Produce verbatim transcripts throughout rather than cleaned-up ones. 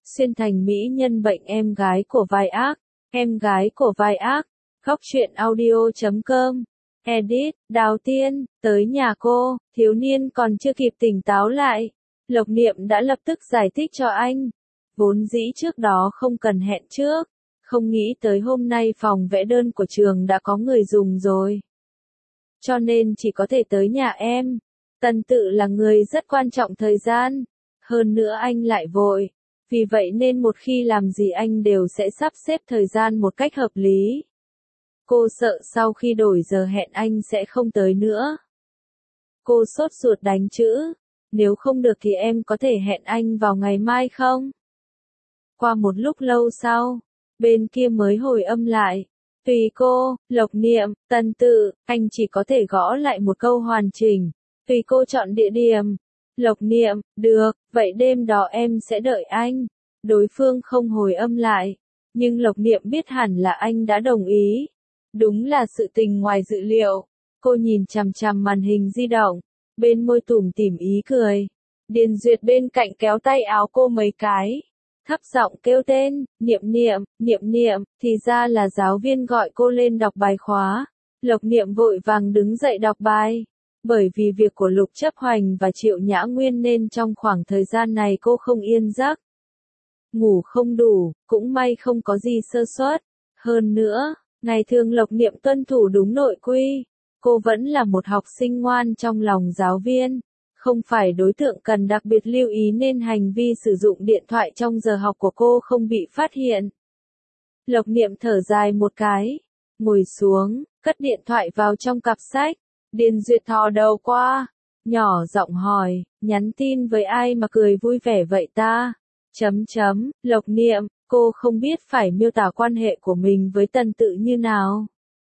xuyên thành mỹ nhân bệnh em gái của vai ác, em gái của vai ác, góc truyện audio chấm com, edit, Đào Tiên, tới nhà cô, thiếu niên còn chưa kịp tỉnh táo lại. Lộc Niệm đã lập tức giải thích cho anh. Vốn dĩ trước đó không cần hẹn trước, không nghĩ tới hôm nay phòng vẽ đơn của trường đã có người dùng rồi. Cho nên chỉ có thể tới nhà em. Tần Tự là người rất quan trọng thời gian, hơn nữa anh lại vội. Vì vậy nên một khi làm gì anh đều sẽ sắp xếp thời gian một cách hợp lý. Cô sợ sau khi đổi giờ hẹn anh sẽ không tới nữa. Cô sốt ruột đánh chữ. Nếu không được thì em có thể hẹn anh vào ngày mai không? Qua một lúc lâu sau, bên kia mới hồi âm lại. Tùy cô, Lộc Niệm, Tần Tự, anh chỉ có thể gõ lại một câu hoàn chỉnh. Tùy cô chọn địa điểm. Lộc Niệm, được, vậy đêm đó em sẽ đợi anh. Đối phương không hồi âm lại, nhưng Lộc Niệm biết hẳn là anh đã đồng ý. Đúng là sự tình ngoài dự liệu. Cô nhìn chằm chằm màn hình di động, bên môi tủm tỉm ý cười. Điền Duyệt bên cạnh kéo tay áo cô mấy cái, thấp giọng kêu tên, Niệm Niệm, Niệm Niệm, thì ra là giáo viên gọi cô lên đọc bài khóa. Lộc Niệm vội vàng đứng dậy đọc bài. Bởi vì việc của Lục Chấp Hoành và Triệu Nhã Nguyên nên trong khoảng thời gian này cô không yên giấc. Ngủ không đủ, cũng may không có gì sơ suất. Hơn nữa, ngày thường Lộc Niệm tuân thủ đúng nội quy. Cô vẫn là một học sinh ngoan trong lòng giáo viên, không phải đối tượng cần đặc biệt lưu ý nên hành vi sử dụng điện thoại trong giờ học của cô không bị phát hiện. Lộc Niệm thở dài một cái, ngồi xuống, cất điện thoại vào trong cặp sách. Điền Duyệt thò đầu qua, nhỏ giọng hỏi, nhắn tin với ai mà cười vui vẻ vậy ta? Chấm chấm, Lộc Niệm, cô không biết phải miêu tả quan hệ của mình với Tần Tự như nào.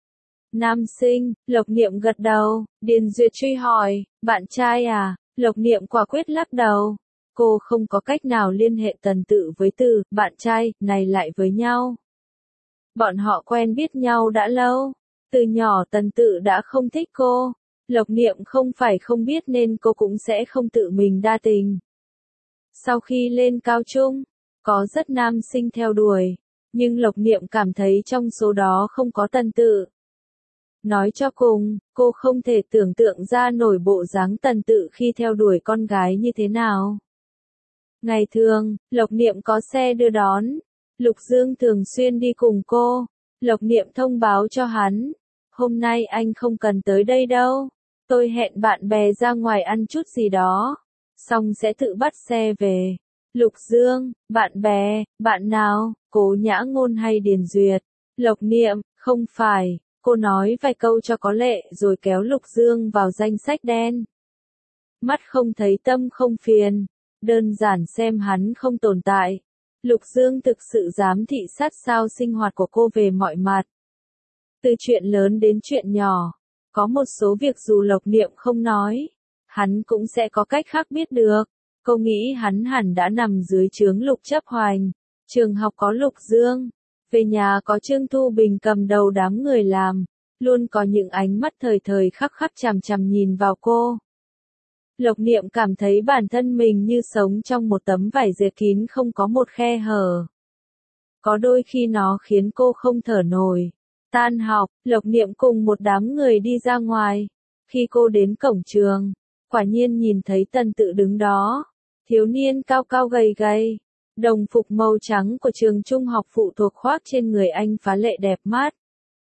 Nam sinh, Lộc Niệm gật đầu. Điền Duyệt truy hỏi, bạn trai à? Lộc Niệm quả quyết lắc đầu. Cô không có cách nào liên hệ Tần Tự với từ bạn trai này lại với nhau. Bọn họ quen biết nhau đã lâu. Từ nhỏ Tần Tự đã không thích cô. Lộc Niệm không phải không biết nên cô cũng sẽ không tự mình đa tình. Sau khi lên cao trung, có rất nam sinh theo đuổi, nhưng Lộc Niệm cảm thấy trong số đó không có Tần Tự. Nói cho cùng, cô không thể tưởng tượng ra nổi bộ dáng Tần Tự khi theo đuổi con gái như thế nào. Ngày thường, Lộc Niệm có xe đưa đón. Lục Dương thường xuyên đi cùng cô. Lộc Niệm thông báo cho hắn. Hôm nay anh không cần tới đây đâu. Tôi hẹn bạn bè ra ngoài ăn chút gì đó. Xong sẽ tự bắt xe về. Lục Dương, bạn bè, bạn nào, Cố Nhã Ngôn hay Điền Duyệt? Lộc Niệm, không phải. Cô nói vài câu cho có lệ rồi kéo Lục Dương vào danh sách đen. Mắt không thấy tâm không phiền. Đơn giản xem hắn không tồn tại. Lục Dương thực sự dám thị sát sao sinh hoạt của cô về mọi mặt. Từ chuyện lớn đến chuyện nhỏ. Có một số việc dù Lộc Niệm không nói, hắn cũng sẽ có cách khác biết được. Cô nghĩ hắn hẳn đã nằm dưới trướng Lục Chấp Hoành. Trường học có Lục Dương. Về nhà có Trương Thu Bình cầm đầu đám người làm. Luôn có những ánh mắt thời thời khắc khắc chằm chằm nhìn vào cô. Lộc Niệm cảm thấy bản thân mình như sống trong một tấm vải dệt kín không có một khe hở. Có đôi khi nó khiến cô không thở nổi. Tan học, Lộc Niệm cùng một đám người đi ra ngoài. Khi cô đến cổng trường, quả nhiên nhìn thấy Tần Tự đứng đó. Thiếu niên cao cao gầy gầy. Đồng phục màu trắng của trường trung học phụ thuộc khoác trên người anh phá lệ đẹp mắt.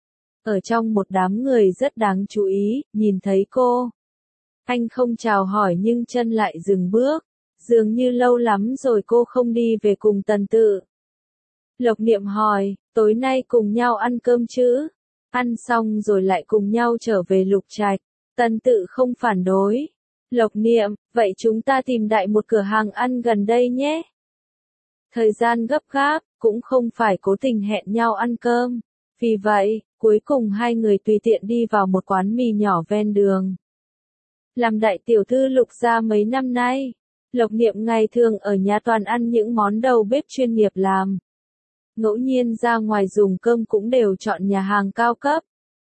Ở trong một đám người rất đáng chú ý, nhìn thấy cô. Anh không chào hỏi nhưng chân lại dừng bước. Dường như lâu lắm rồi cô không đi về cùng Tần Tự. Lộc Niệm hỏi, tối nay cùng nhau ăn cơm chứ? Ăn xong rồi lại cùng nhau trở về Lục Trạch. Tần Tự không phản đối. Lộc Niệm, vậy chúng ta tìm đại một cửa hàng ăn gần đây nhé. Thời gian gấp gáp, cũng không phải cố tình hẹn nhau ăn cơm. Vì vậy, cuối cùng hai người tùy tiện đi vào một quán mì nhỏ ven đường. Làm đại tiểu thư Lục gia mấy năm nay, Lộc Niệm ngày thường ở nhà toàn ăn những món đầu bếp chuyên nghiệp làm. Ngẫu nhiên ra ngoài dùng cơm cũng đều chọn nhà hàng cao cấp.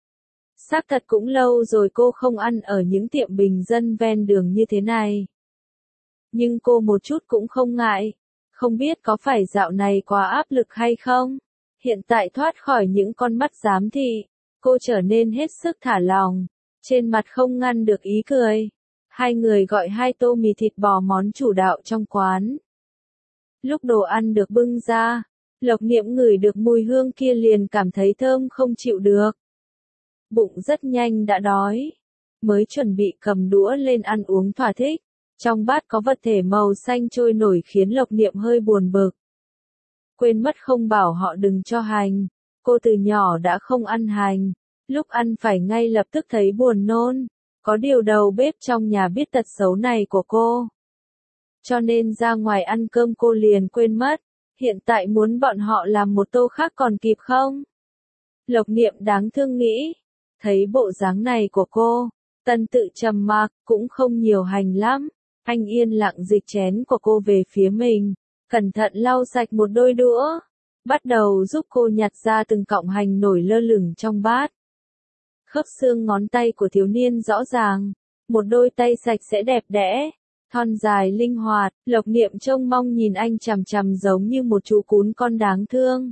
Xác thật cũng lâu rồi cô không ăn ở những tiệm bình dân ven đường như thế này. Nhưng cô một chút cũng không ngại. Không biết có phải dạo này quá áp lực hay không? Hiện tại thoát khỏi những con mắt giám thị, cô trở nên hết sức thả lỏng, trên mặt không ngăn được ý cười. Hai người gọi hai tô mì thịt bò món chủ đạo trong quán. Lúc đồ ăn được bưng ra, Lộc Niệm ngửi được mùi hương kia liền cảm thấy thơm không chịu được. Bụng rất nhanh đã đói, mới chuẩn bị cầm đũa lên ăn uống thỏa thích. Trong bát có vật thể màu xanh trôi nổi khiến Lộc Niệm hơi buồn bực. Quên mất không bảo họ đừng cho hành, cô từ nhỏ đã không ăn hành, lúc ăn phải ngay lập tức thấy buồn nôn. Có điều đầu bếp trong nhà biết tật xấu này của cô, cho nên ra ngoài ăn cơm cô liền quên mất. Hiện tại muốn bọn họ làm một tô khác còn kịp không? Lộc Niệm đáng thương nghĩ. Thấy bộ dáng này của cô, Tân Tự trầm mặc, cũng không nhiều hành lắm. Anh yên lặng dịch chén của cô về phía mình, cẩn thận lau sạch một đôi đũa, bắt đầu giúp cô nhặt ra từng cọng hành nổi lơ lửng trong bát. Khớp xương ngón tay của thiếu niên rõ ràng, một đôi tay sạch sẽ đẹp đẽ, thon dài linh hoạt. Lộc Niệm trông mong nhìn anh chằm chằm giống như một chú cún con đáng thương.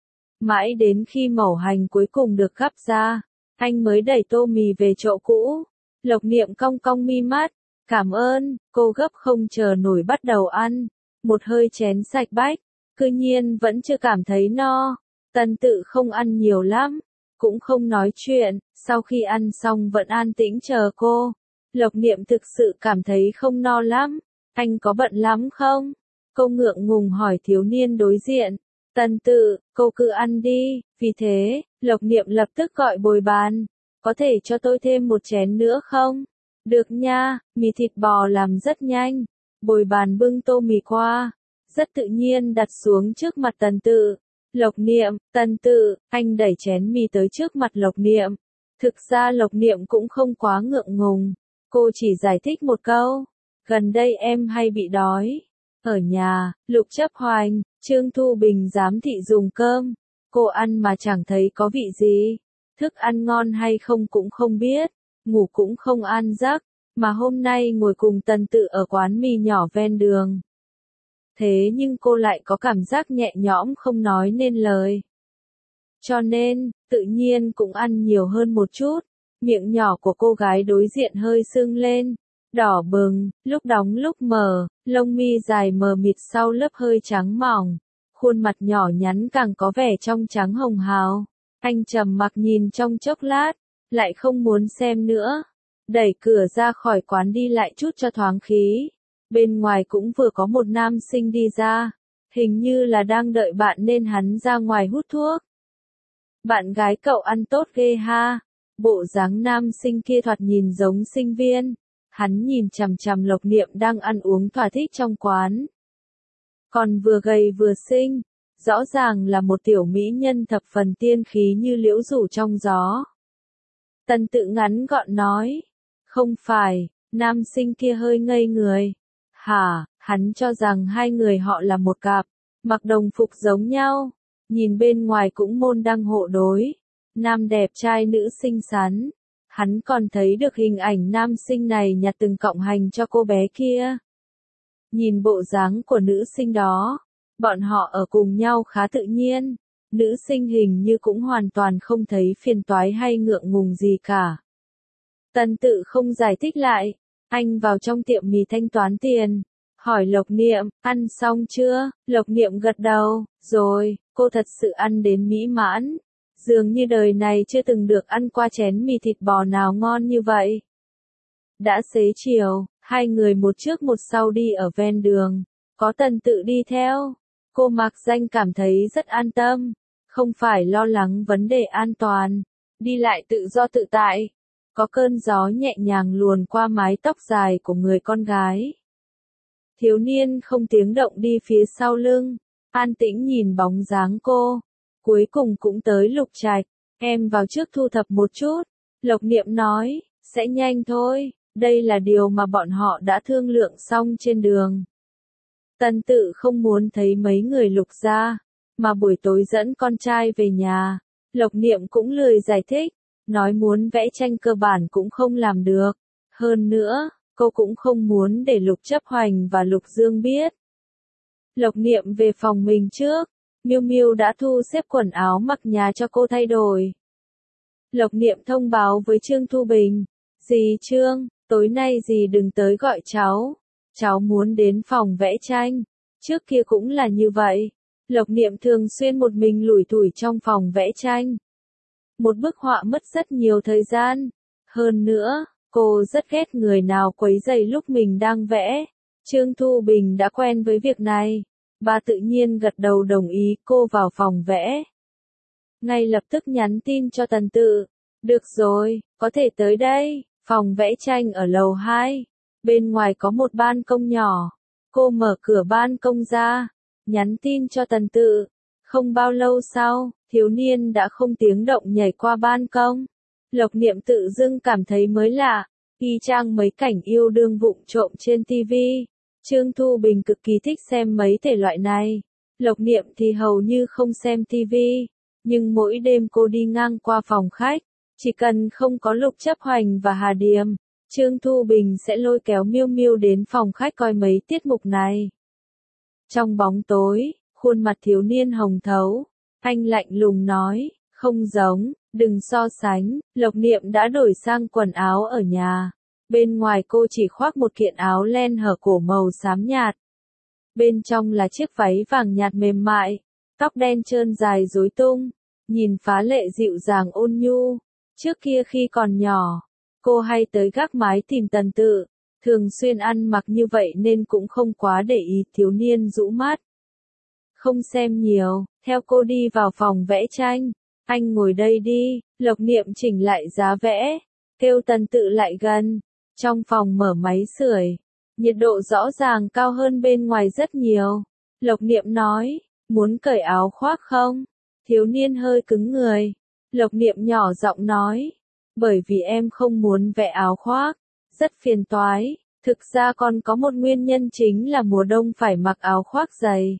Mãi đến khi mẩu hành cuối cùng được gắp ra, anh mới đẩy tô mì về chỗ cũ. Lộc Niệm cong cong mi mắt, cảm ơn, cô gấp không chờ nổi bắt đầu ăn, một hơi chén sạch bách, cư nhiên vẫn chưa cảm thấy no. Tân Tự không ăn nhiều lắm, cũng không nói chuyện, sau khi ăn xong vẫn an tĩnh chờ cô. Lộc Niệm thực sự cảm thấy không no lắm, anh có bận lắm không? Cô ngượng ngùng hỏi thiếu niên đối diện. Tân Tự, cô cứ ăn đi. Vì thế, Lộc Niệm lập tức gọi bồi bàn, có thể cho tôi thêm một chén nữa không? Được nha, mì thịt bò làm rất nhanh. Bồi bàn bưng tô mì qua, rất tự nhiên đặt xuống trước mặt Tân Tự. Lộc Niệm, Tân Tự, anh đẩy chén mì tới trước mặt Lộc Niệm. Thực ra Lộc Niệm cũng không quá ngượng ngùng, cô chỉ giải thích một câu. Gần đây em hay bị đói. Ở nhà, Lục Chấp Hoành, Trương Thu Bình giám thị dùng cơm. Cô ăn mà chẳng thấy có vị gì. Thức ăn ngon hay không cũng không biết. Ngủ cũng không an giấc. Mà hôm nay ngồi cùng Tân Tự ở quán mì nhỏ ven đường. Thế nhưng cô lại có cảm giác nhẹ nhõm không nói nên lời. Cho nên, tự nhiên cũng ăn nhiều hơn một chút. Miệng nhỏ của cô gái đối diện hơi sưng lên, đỏ bừng, lúc đóng lúc mở, lông mi dài mờ mịt sau lớp hơi trắng mỏng. Khuôn mặt nhỏ nhắn càng có vẻ trong trắng hồng hào. Anh trầm mặc nhìn trong chốc lát, lại không muốn xem nữa. Đẩy cửa ra khỏi quán đi lại chút cho thoáng khí. Bên ngoài cũng vừa có một nam sinh đi ra. Hình như là đang đợi bạn nên hắn ra ngoài hút thuốc. Bạn gái cậu ăn tốt ghê ha. Bộ dáng nam sinh kia thoạt nhìn giống sinh viên. Hắn nhìn chằm chằm Lộc Niệm đang ăn uống thỏa thích trong quán. Còn vừa gầy vừa xinh, rõ ràng là một tiểu mỹ nhân thập phần tiên khí như liễu rủ trong gió. Tân Tự ngắn gọn nói. Không phải, nam sinh kia hơi ngây người. Hả, hắn cho rằng hai người họ là một cặp, mặc đồng phục giống nhau, nhìn bên ngoài cũng môn đăng hộ đối. Nam đẹp trai nữ xinh xắn. Hắn còn thấy được hình ảnh nam sinh này nhặt từng cọng hành cho cô bé kia. Nhìn bộ dáng của nữ sinh đó, bọn họ ở cùng nhau khá tự nhiên. Nữ sinh hình như cũng hoàn toàn không thấy phiền toái hay ngượng ngùng gì cả. Tân Tự không giải thích lại, anh vào trong tiệm mì thanh toán tiền, hỏi Lộc Niệm, ăn xong chưa? Lộc Niệm gật đầu, rồi, cô thật sự ăn đến mỹ mãn. Dường như đời này chưa từng được ăn qua chén mì thịt bò nào ngon như vậy. Đã xế chiều, hai người một trước một sau đi ở ven đường, có Tân Tự đi theo. Cô Mạc Danh cảm thấy rất an tâm, không phải lo lắng vấn đề an toàn, đi lại tự do tự tại. Có cơn gió nhẹ nhàng luồn qua mái tóc dài của người con gái. Thiếu niên không tiếng động đi phía sau lưng, an tĩnh nhìn bóng dáng cô. Cuối cùng cũng tới Lục Trạch, em vào trước thu thập một chút. Lộc Niệm nói, sẽ nhanh thôi, đây là điều mà bọn họ đã thương lượng xong trên đường. Tân Tự không muốn thấy mấy người Lục gia, mà buổi tối dẫn con trai về nhà. Lộc Niệm cũng lười giải thích, nói muốn vẽ tranh cơ bản cũng không làm được. Hơn nữa, cô cũng không muốn để Lục Chấp Hoành và Lục Dương biết. Lộc Niệm về phòng mình trước. Miu Miu đã thu xếp quần áo mặc nhà cho cô thay đổi. Lộc Niệm thông báo với Trương Thu Bình. Dì Trương, tối nay dì đừng tới gọi cháu. Cháu muốn đến phòng vẽ tranh. Trước kia cũng là như vậy. Lộc Niệm thường xuyên một mình lủi thủi trong phòng vẽ tranh. Một bức họa mất rất nhiều thời gian. Hơn nữa, cô rất ghét người nào quấy rầy lúc mình đang vẽ. Trương Thu Bình đã quen với việc này. Bà tự nhiên gật đầu đồng ý cô vào phòng vẽ. Ngay lập tức nhắn tin cho Tần Tự. Được rồi, có thể tới đây. Phòng vẽ tranh ở lầu hai. Bên ngoài có một ban công nhỏ. Cô mở cửa ban công ra. Nhắn tin cho Tần Tự. Không bao lâu sau, thiếu niên đã không tiếng động nhảy qua ban công. Lộc Niệm tự dưng cảm thấy mới lạ. Y chang mấy cảnh yêu đương vụng trộm trên ti vi. Trương Thu Bình cực kỳ thích xem mấy thể loại này. Lộc Niệm thì hầu như không xem ti vi. Nhưng mỗi đêm cô đi ngang qua phòng khách. Chỉ cần không có Lục Chấp Hoành và Hà Điềm, Trương Thu Bình sẽ lôi kéo Miu Miu đến phòng khách coi mấy tiết mục này. Trong bóng tối, khuôn mặt thiếu niên hồng thấu. Anh lạnh lùng nói, không giống, đừng so sánh. Lộc Niệm đã đổi sang quần áo ở nhà. Bên ngoài cô chỉ khoác một kiện áo len hở cổ màu xám nhạt. Bên trong là chiếc váy vàng nhạt mềm mại. Tóc đen trơn dài rối tung. Nhìn phá lệ dịu dàng ôn nhu. Trước kia khi còn nhỏ, cô hay tới gác mái tìm Tần Tự. Thường xuyên ăn mặc như vậy nên cũng không quá để ý. Thiếu niên rũ mắt. Không xem nhiều, theo cô đi vào phòng vẽ tranh. Anh ngồi đây đi. Lộc Niệm chỉnh lại giá vẽ. Kêu Tần Tự lại gần. Trong phòng mở máy sưởi. Nhiệt độ rõ ràng cao hơn bên ngoài rất nhiều. Lộc Niệm nói, muốn cởi áo khoác không? Thiếu niên hơi cứng người. Lộc Niệm nhỏ giọng nói, bởi vì em không muốn vẽ áo khoác. Rất phiền toái. Thực ra còn có một nguyên nhân chính là mùa đông phải mặc áo khoác dày.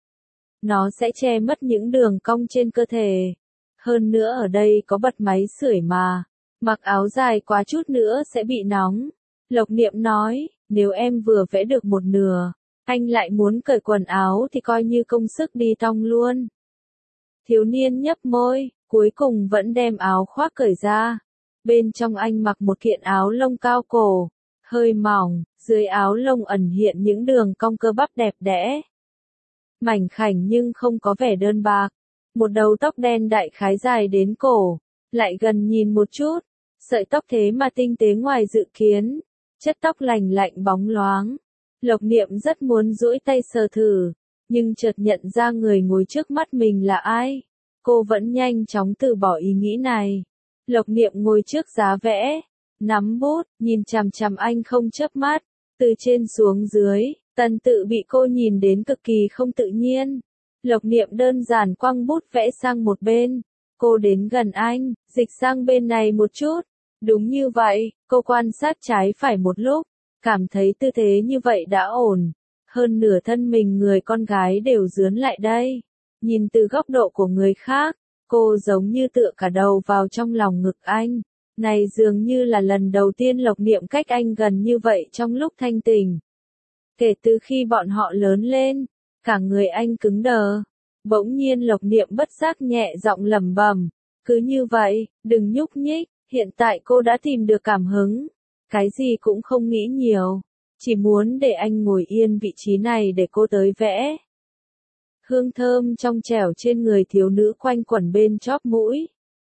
Nó sẽ che mất những đường cong trên cơ thể. Hơn nữa ở đây có bật máy sưởi mà. Mặc áo dài quá chút nữa sẽ bị nóng. Lộc Niệm nói, nếu em vừa vẽ được một nửa, anh lại muốn cởi quần áo thì coi như công sức đi tong luôn. Thiếu niên nhấp môi, cuối cùng vẫn đem áo khoác cởi ra. Bên trong anh mặc một kiện áo lông cao cổ, hơi mỏng, dưới áo lông ẩn hiện những đường cong cơ bắp đẹp đẽ. Mảnh khảnh nhưng không có vẻ đơn bạc. Một đầu tóc đen đại khái dài đến cổ. Lại gần nhìn một chút. Sợi tóc thế mà tinh tế ngoài dự kiến. Chất tóc lành lạnh bóng loáng. Lộc Niệm rất muốn duỗi tay sờ thử. Nhưng chợt nhận ra người ngồi trước mắt mình là ai. Cô vẫn nhanh chóng từ bỏ ý nghĩ này. Lộc Niệm ngồi trước giá vẽ. Nắm bút, nhìn chằm chằm anh không chớp mắt. Từ trên xuống dưới, Tần Tự bị cô nhìn đến cực kỳ không tự nhiên. Lộc Niệm đơn giản quăng bút vẽ sang một bên. Cô đến gần anh, dịch sang bên này một chút. Đúng như vậy, cô quan sát trái phải một lúc. Cảm thấy tư thế như vậy đã ổn. Hơn nửa thân mình người con gái đều dướn lại đây. Nhìn từ góc độ của người khác, cô giống như tựa cả đầu vào trong lòng ngực anh. Này dường như là lần đầu tiên Lộc Niệm cách anh gần như vậy trong lúc thanh tỉnh. Kể từ khi bọn họ lớn lên, cả người anh cứng đờ. Bỗng nhiên Lộc Niệm bất giác nhẹ giọng lẩm bẩm, cứ như vậy, đừng nhúc nhích, hiện tại cô đã tìm được cảm hứng. Cái gì cũng không nghĩ nhiều, chỉ muốn để anh ngồi yên vị trí này để cô tới vẽ. Hương thơm trong trẻo trên người thiếu nữ quanh quẩn bên chóp mũi.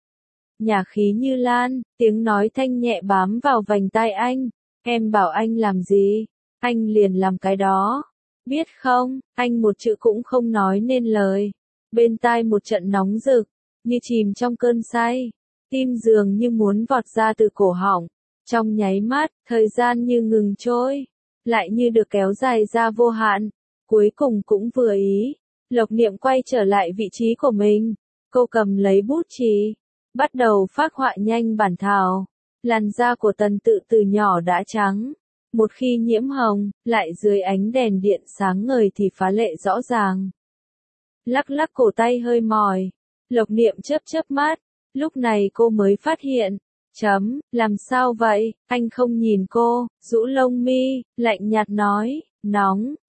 Nhà khí như lan, tiếng nói thanh nhẹ bám vào vành tai anh. Em bảo anh làm gì, anh liền làm cái đó. Biết không, anh một chữ cũng không nói nên lời. Bên tai một trận nóng rực, như chìm trong cơn say. Tim dường như muốn vọt ra từ cổ họng. Trong nháy mắt, thời gian như ngừng trôi. Lại như được kéo dài ra vô hạn. Cuối cùng cũng vừa ý. Lộc Niệm quay trở lại vị trí của mình. Cô cầm lấy bút chì. Bắt đầu phác họa nhanh bản thảo. Làn da của Tần Tự từ nhỏ đã trắng. Một khi nhiễm hồng, lại dưới ánh đèn điện sáng ngời thì phá lệ rõ ràng. Lắc lắc cổ tay hơi mỏi. Lộc Niệm chớp chớp mắt. Lúc này cô mới phát hiện. Chấm, làm sao vậy? Anh không nhìn cô, rũ lông mi, lạnh nhạt nói, nóng,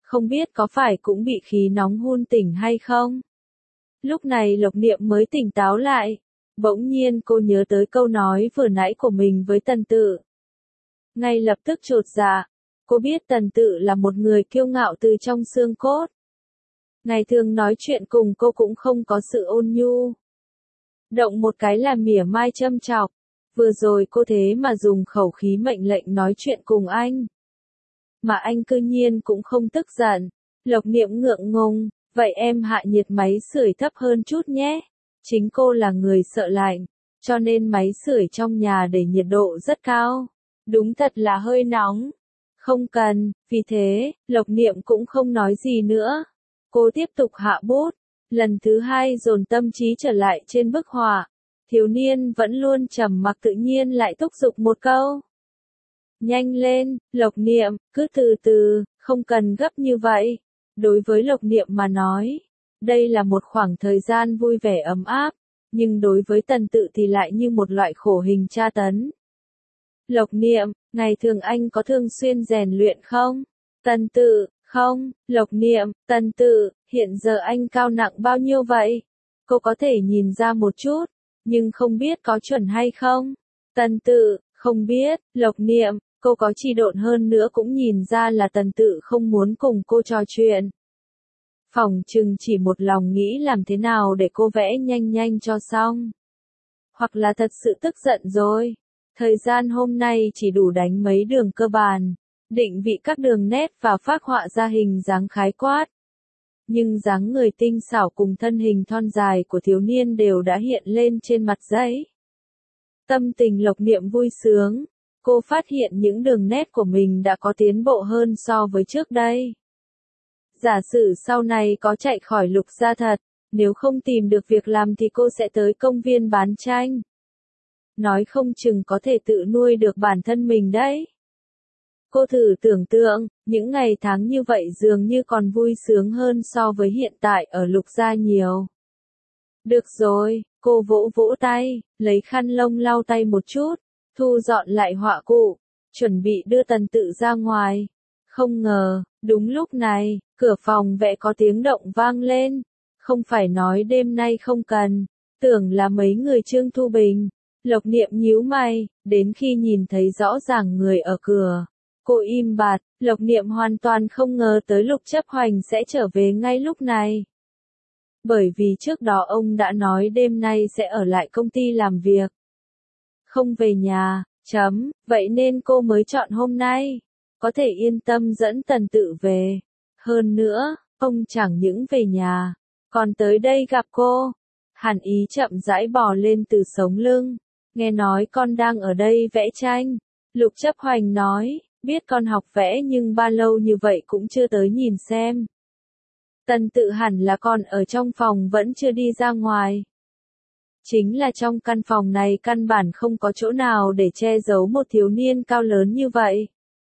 không biết có phải cũng bị khí nóng hun tỉnh hay không? Lúc này Lộc Niệm mới tỉnh táo lại. Bỗng nhiên cô nhớ tới câu nói vừa nãy của mình với Tần Tự. Ngay lập tức chột dạ. Cô biết Tần Tự là một người kiêu ngạo từ trong xương cốt. Ngày thường nói chuyện cùng cô cũng không có sự ôn nhu. Động một cái là mỉa mai châm chọc. Vừa rồi cô thế mà dùng khẩu khí mệnh lệnh nói chuyện cùng anh. Mà anh cư nhiên cũng không tức giận. Lộc Niệm ngượng ngùng, vậy em hạ nhiệt máy sưởi thấp hơn chút nhé. Chính cô là người sợ lạnh, cho nên máy sưởi trong nhà để nhiệt độ rất cao. Đúng thật là hơi nóng. Không cần, vì thế, Lộc Niệm cũng không nói gì nữa. Cô tiếp tục hạ bút, lần thứ hai dồn tâm trí trở lại trên bức họa. Thiếu niên vẫn luôn trầm mặc tự nhiên lại thúc giục một câu. Nhanh lên, Lộc Niệm, cứ từ từ, không cần gấp như vậy. Đối với Lộc Niệm mà nói, đây là một khoảng thời gian vui vẻ ấm áp, nhưng đối với Tần Tự thì lại như một loại khổ hình tra tấn. Lộc Niệm, ngày thường anh có thường xuyên rèn luyện không? Tần Tự, không. Lộc Niệm, Tần Tự, hiện giờ anh cao nặng bao nhiêu vậy? Cô có thể nhìn ra một chút, nhưng không biết có chuẩn hay không? Tần Tự, không biết. Lộc Niệm, cô có chi độn hơn nữa cũng nhìn ra là Tần Tự không muốn cùng cô trò chuyện. Phỏng chừng chỉ một lòng nghĩ làm thế nào để cô vẽ nhanh nhanh cho xong. Hoặc là thật sự tức giận rồi. Thời gian hôm nay chỉ đủ đánh mấy đường cơ bản, định vị các đường nét và phác họa ra hình dáng khái quát. Nhưng dáng người tinh xảo cùng thân hình thon dài của thiếu niên đều đã hiện lên trên mặt giấy. Tâm tình Lộc Niệm vui sướng, cô phát hiện những đường nét của mình đã có tiến bộ hơn so với trước đây. Giả sử sau này có chạy khỏi Lục gia thật, nếu không tìm được việc làm thì cô sẽ tới công viên bán tranh. Nói không chừng có thể tự nuôi được bản thân mình đấy. Cô thử tưởng tượng, những ngày tháng như vậy dường như còn vui sướng hơn so với hiện tại ở Lục gia nhiều. Được rồi, cô vỗ vỗ tay, lấy khăn lông lau tay một chút, thu dọn lại họa cụ, chuẩn bị đưa Tần Tự ra ngoài. Không ngờ, đúng lúc này, cửa phòng vẽ có tiếng động vang lên. Không phải nói đêm nay không cần, tưởng là mấy người Trương Thu Bình. Lộc Niệm nhíu mày, đến khi nhìn thấy rõ ràng người ở cửa. Cô im bặt, Lộc Niệm hoàn toàn không ngờ tới Lục Chấp Hoành sẽ trở về ngay lúc này. Bởi vì trước đó ông đã nói đêm nay sẽ ở lại công ty làm việc. Không về nhà, chấm, vậy nên cô mới chọn hôm nay. Có thể yên tâm dẫn Tần Tự về. Hơn nữa, ông chẳng những về nhà, còn tới đây gặp cô. Hàn Ý chậm rãi bò lên từ sống lưng. Nghe nói con đang ở đây vẽ tranh. Lục Chấp Hoành nói, biết con học vẽ nhưng ba lâu như vậy cũng chưa tới nhìn xem. Tần Tự hẳn là con ở trong phòng vẫn chưa đi ra ngoài. Chính là trong căn phòng này căn bản không có chỗ nào để che giấu một thiếu niên cao lớn như vậy.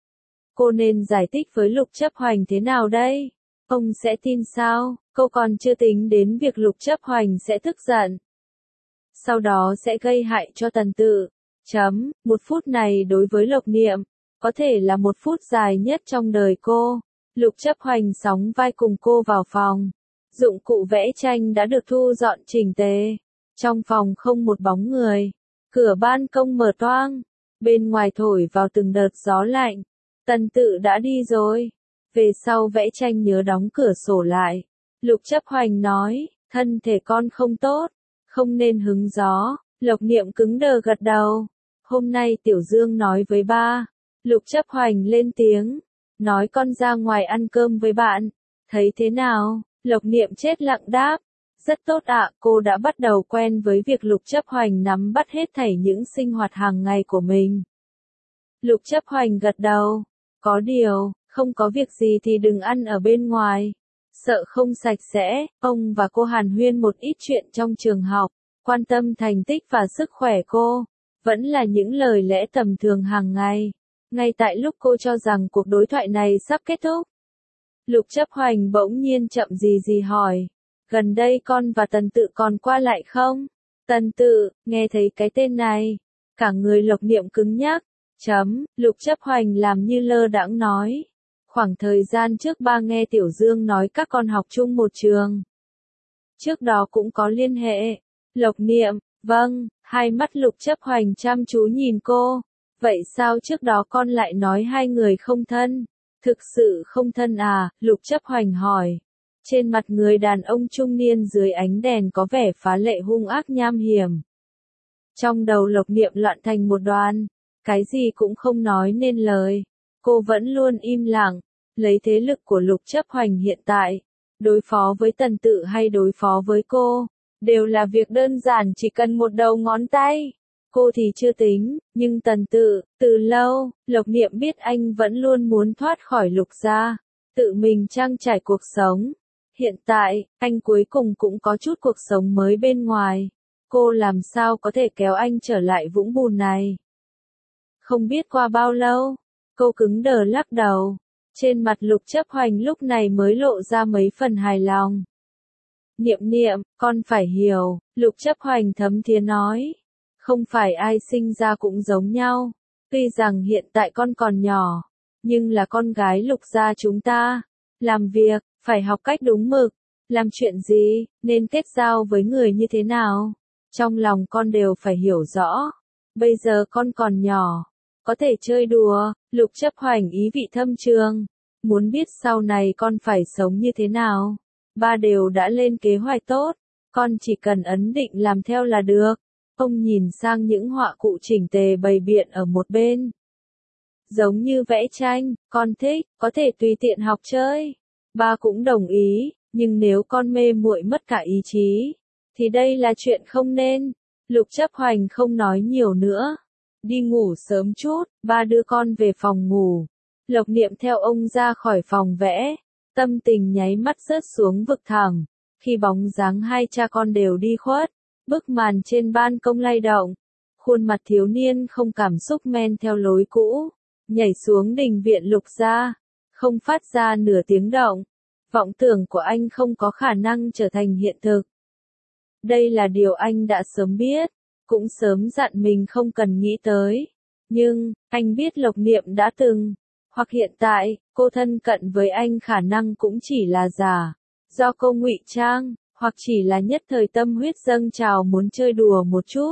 Cô nên giải thích với Lục Chấp Hoành thế nào đây? Ông sẽ tin sao? Cô còn chưa tính đến việc Lục Chấp Hoành sẽ tức giận. Sau đó sẽ gây hại cho Tần Tự. Chấm, một phút này đối với Lộc Niệm, có thể là một phút dài nhất trong đời cô. Lục Chấp Hoành sóng vai cùng cô vào phòng. Dụng cụ vẽ tranh đã được thu dọn chỉnh tề. Trong phòng không một bóng người. Cửa ban công mở toang. Bên ngoài thổi vào từng đợt gió lạnh. Tần Tự đã đi rồi. Về sau vẽ tranh nhớ đóng cửa sổ lại. Lục Chấp Hoành nói, thân thể con không tốt. Không nên hứng gió. Lộc Niệm cứng đờ gật đầu. Hôm nay Tiểu Dương nói với ba. Lục Chấp Hoành lên tiếng. Nói con ra ngoài ăn cơm với bạn. Thấy thế nào? Lộc Niệm chết lặng đáp. Rất tốt ạ, cô đã bắt đầu quen với việc Lục Chấp Hoành nắm bắt hết thảy những sinh hoạt hàng ngày của mình. Lục Chấp Hoành gật đầu. Có điều, không có việc gì thì đừng ăn ở bên ngoài. Sợ không sạch sẽ, ông và cô hàn huyên một ít chuyện trong trường học, quan tâm thành tích và sức khỏe cô. Vẫn là những lời lẽ tầm thường hàng ngày. Ngay tại lúc cô cho rằng cuộc đối thoại này sắp kết thúc. Lục Chấp Hoành bỗng nhiên chậm gì gì hỏi. Gần đây con và Tần Tự còn qua lại không? Tần Tự, nghe thấy cái tên này. Cả người Lộc Niệm cứng nhắc. Chấm, Lục Chấp Hoành làm như lơ đãng nói. Khoảng thời gian trước ba nghe Tiểu Dương nói các con học chung một trường. Trước đó cũng có liên hệ. Lộc Niệm, vâng, hai mắt Lục Chấp Hoành chăm chú nhìn cô. Vậy sao trước đó con lại nói hai người không thân? Thực sự không thân à? Lục Chấp Hoành hỏi. Trên mặt người đàn ông trung niên dưới ánh đèn có vẻ phá lệ hung ác nham hiểm. Trong đầu Lộc Niệm loạn thành một đoàn, cái gì cũng không nói nên lời. Cô vẫn luôn im lặng, lấy thế lực của Lục Chấp Hoành hiện tại, đối phó với Tần Tự hay đối phó với cô, đều là việc đơn giản chỉ cần một đầu ngón tay. Cô thì chưa tính, nhưng Tần Tự, từ lâu, Lộc Niệm biết anh vẫn luôn muốn thoát khỏi Lục gia, tự mình trang trải cuộc sống. Hiện tại, anh cuối cùng cũng có chút cuộc sống mới bên ngoài. Cô làm sao có thể kéo anh trở lại vũng bùn này? Không biết qua bao lâu, cô cứng đờ lắc đầu. Trên mặt Lục Chấp Hoành lúc này mới lộ ra mấy phần hài lòng. Niệm Niệm, con phải hiểu, Lục Chấp Hoành thấm thía nói. Không phải ai sinh ra cũng giống nhau. Tuy rằng hiện tại con còn nhỏ, nhưng là con gái Lục gia chúng ta. Làm việc, phải học cách đúng mực. Làm chuyện gì, nên kết giao với người như thế nào. Trong lòng con đều phải hiểu rõ. Bây giờ con còn nhỏ, có thể chơi đùa. Lục Chấp Hoành ý vị thâm trường. Muốn biết sau này con phải sống như thế nào. Ba đều đã lên kế hoạch tốt. Con chỉ cần ấn định làm theo là được. Ông nhìn sang những họa cụ chỉnh tề bày biện ở một bên. Giống như vẽ tranh, con thích, có thể tùy tiện học chơi. Ba cũng đồng ý, nhưng nếu con mê muội mất cả ý chí, thì đây là chuyện không nên. Lục Chấp Hoành không nói nhiều nữa. Đi ngủ sớm chút, ba đưa con về phòng ngủ. Lộc Niệm theo ông ra khỏi phòng vẽ, tâm tình nháy mắt rớt xuống vực thẳm. Khi bóng dáng hai cha con đều đi khuất, bức màn trên ban công lay động. Khuôn mặt thiếu niên không cảm xúc men theo lối cũ, nhảy xuống đình viện Lục gia, không phát ra nửa tiếng động. Vọng tưởng của anh không có khả năng trở thành hiện thực. Đây là điều anh đã sớm biết, cũng sớm dặn mình không cần nghĩ tới. Nhưng, anh biết Lộc Niệm đã từng, hoặc hiện tại, cô thân cận với anh khả năng cũng chỉ là giả, do cô ngụy trang, hoặc chỉ là nhất thời tâm huyết dâng trào muốn chơi đùa một chút.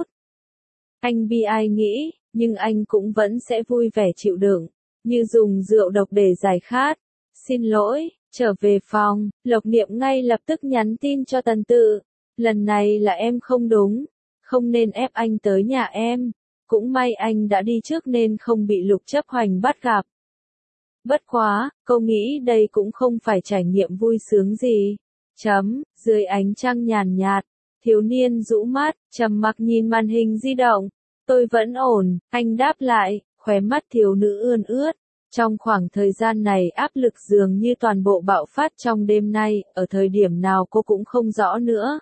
Anh bi ai nghĩ, nhưng anh cũng vẫn sẽ vui vẻ chịu đựng, như dùng rượu độc để giải khát. Xin lỗi, trở về phòng, Lộc Niệm ngay lập tức nhắn tin cho Tần Tự. Lần này là em không đúng, không nên ép anh tới nhà em. Cũng may anh đã đi trước nên không bị Lục Chấp Hoành bắt gặp. Bất quá, cô nghĩ đây cũng không phải trải nghiệm vui sướng gì. Chấm, dưới ánh trăng nhàn nhạt, thiếu niên rũ mắt, trầm mặc nhìn màn hình di động. Tôi vẫn ổn, anh đáp lại, khóe mắt thiếu nữ ươn ướt. Trong khoảng thời gian này áp lực dường như toàn bộ bạo phát trong đêm nay, ở thời điểm nào cô cũng không rõ nữa.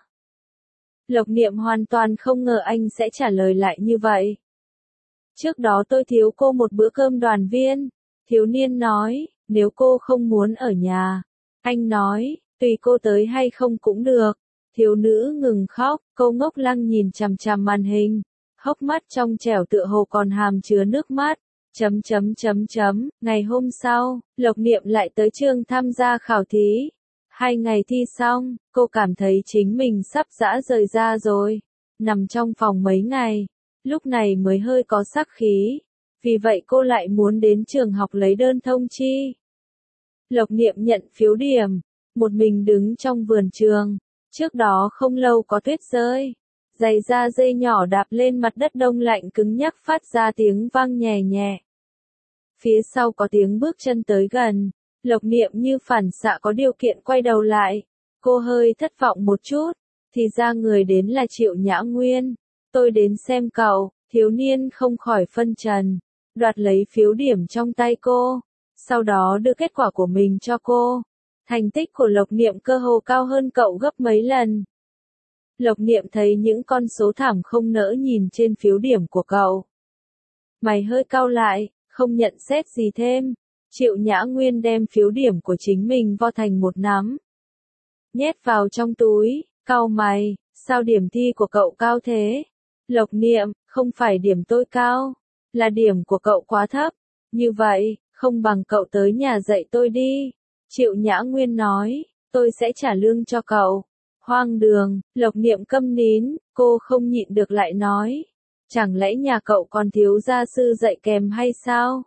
Lộc Niệm hoàn toàn không ngờ anh sẽ trả lời lại như vậy. Trước đó tôi thiếu cô một bữa cơm đoàn viên. Thiếu niên nói, nếu cô không muốn ở nhà. Anh nói, tùy cô tới hay không cũng được. Thiếu nữ ngừng khóc, cô ngốc lăng nhìn chằm chằm màn hình. Hốc mắt trong trẻo tựa hồ còn hàm chứa nước mắt. Chấm chấm chấm chấm, ngày hôm sau, Lộc Niệm lại tới trường tham gia khảo thí. Hai ngày thi xong, cô cảm thấy chính mình sắp giã rời ra rồi. Nằm trong phòng mấy ngày, lúc này mới hơi có sắc khí. Vì vậy cô lại muốn đến trường học lấy đơn thông chi. Lộc Niệm nhận phiếu điểm, một mình đứng trong vườn trường. Trước đó không lâu có tuyết rơi. Giày da dây nhỏ đạp lên mặt đất đông lạnh cứng nhắc phát ra tiếng vang nhẹ nhẹ. Phía sau có tiếng bước chân tới gần. Lộc Niệm như phản xạ có điều kiện quay đầu lại. Cô hơi thất vọng một chút. Thì ra người đến là Triệu Nhã Nguyên. Tôi đến xem cậu. Thiếu niên không khỏi phân trần. Đoạt lấy phiếu điểm trong tay cô. Sau đó đưa kết quả của mình cho cô. Thành tích của Lộc Niệm cơ hồ cao hơn cậu gấp mấy lần. Lộc Niệm thấy những con số thảm không nỡ nhìn trên phiếu điểm của cậu. Mày hơi cau lại, không nhận xét gì thêm. Triệu Nhã Nguyên đem phiếu điểm của chính mình vo thành một nắm. Nhét vào trong túi, cau mày, sao điểm thi của cậu cao thế? Lộc Niệm, không phải điểm tôi cao, là điểm của cậu quá thấp. Như vậy, Không bằng cậu tới nhà dạy tôi đi. Triệu Nhã Nguyên nói, tôi sẽ trả lương cho cậu. Hoang đường, Lộc Niệm câm nín, cô không nhịn được lại nói. Chẳng lẽ nhà cậu còn thiếu gia sư dạy kèm hay sao?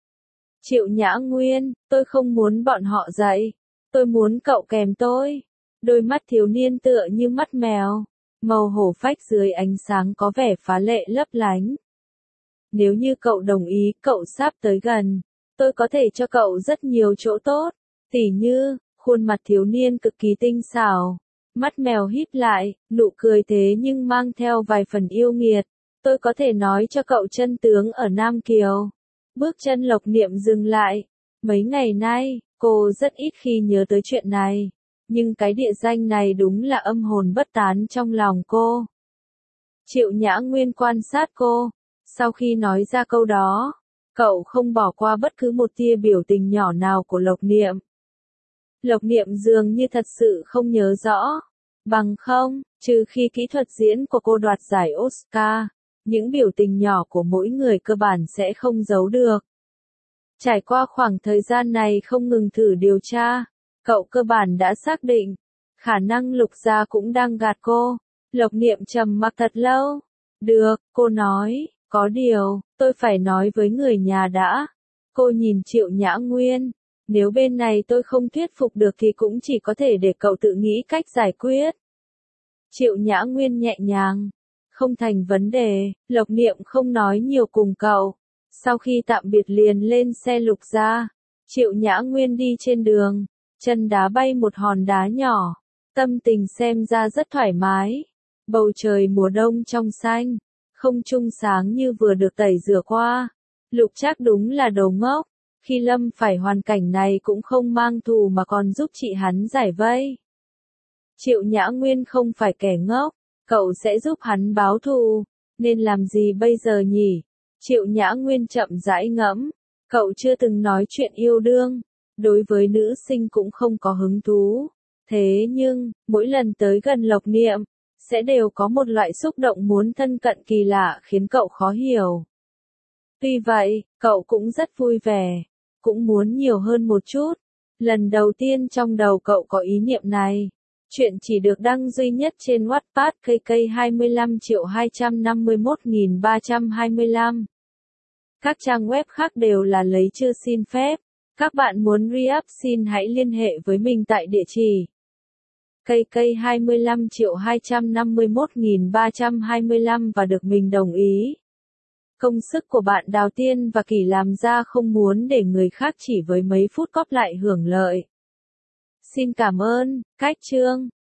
Triệu Nhã Nguyên, tôi không muốn bọn họ dạy. Tôi muốn cậu kèm tôi. Đôi mắt thiếu niên tựa như mắt mèo. Màu hổ phách dưới ánh sáng có vẻ phá lệ lấp lánh. Nếu như cậu đồng ý, cậu sắp tới gần. Tôi có thể cho cậu rất nhiều chỗ tốt. Tỉ như, khuôn mặt thiếu niên cực kỳ tinh xảo. Mắt mèo híp lại, nụ cười thế nhưng mang theo vài phần yêu nghiệt. Tôi có thể nói cho cậu chân tướng ở Nam Kiều. Bước chân Lộc Niệm dừng lại. Mấy ngày nay, cô rất ít khi nhớ tới chuyện này. Nhưng cái địa danh này đúng là âm hồn bất tán trong lòng cô. Triệu Nhã Nguyên quan sát cô. Sau khi nói ra câu đó, cậu không bỏ qua bất cứ một tia biểu tình nhỏ nào của Lộc Niệm. Lộc Niệm dường như thật sự không nhớ rõ. Bằng không, trừ khi kỹ thuật diễn của cô đoạt giải Oscar, những biểu tình nhỏ của mỗi người cơ bản sẽ không giấu được. Trải qua khoảng thời gian này không ngừng thử điều tra, cậu cơ bản đã xác định, khả năng Lục gia cũng đang gạt cô. Lộc Niệm trầm mặc thật lâu. Được, cô nói, có điều, tôi phải nói với người nhà đã. Cô nhìn Triệu Nhã Nguyên. Nếu bên này tôi không thuyết phục được thì cũng chỉ có thể để cậu tự nghĩ cách giải quyết. Triệu Nhã Nguyên nhẹ nhàng. Không thành vấn đề, Lộc Niệm không nói nhiều cùng cậu. Sau khi tạm biệt liền lên xe Lục gia. Triệu Nhã Nguyên đi trên đường, chân đá bay một hòn đá nhỏ. Tâm tình xem ra rất thoải mái. Bầu trời mùa đông trong xanh, không trung sáng như vừa được tẩy rửa qua. Lục Trác đúng là đồ ngốc. Khi lâm phải hoàn cảnh này cũng không mang thù mà còn giúp chị hắn giải vây. Triệu Nhã Nguyên không phải kẻ ngốc, cậu sẽ giúp hắn báo thù, nên làm gì bây giờ nhỉ? Triệu Nhã Nguyên chậm rãi ngẫm, cậu chưa từng nói chuyện yêu đương, đối với nữ sinh cũng không có hứng thú. Thế nhưng, mỗi lần tới gần Lộc Niệm, sẽ đều có một loại xúc động muốn thân cận kỳ lạ khiến cậu khó hiểu. Tuy vậy, cậu cũng rất vui vẻ, cũng muốn nhiều hơn một chút. Lần đầu tiên trong đầu cậu có ý niệm này. Chuyện chỉ được đăng duy nhất trên Wattpad K K hai mươi lăm triệu hai trăm năm mươi mốt nghìn ba trăm hai mươi lăm. Các trang web khác đều là lấy chưa xin phép. Các bạn muốn re-up xin hãy liên hệ với mình tại địa chỉ K K hai mươi lăm triệu hai trăm năm mươi mốt nghìn ba trăm hai mươi lăm và được mình đồng ý. Công sức của bạn Đào Tiên và Kỳ làm ra không muốn để người khác chỉ với mấy phút cóp lại hưởng lợi. Xin cảm ơn, cách chương.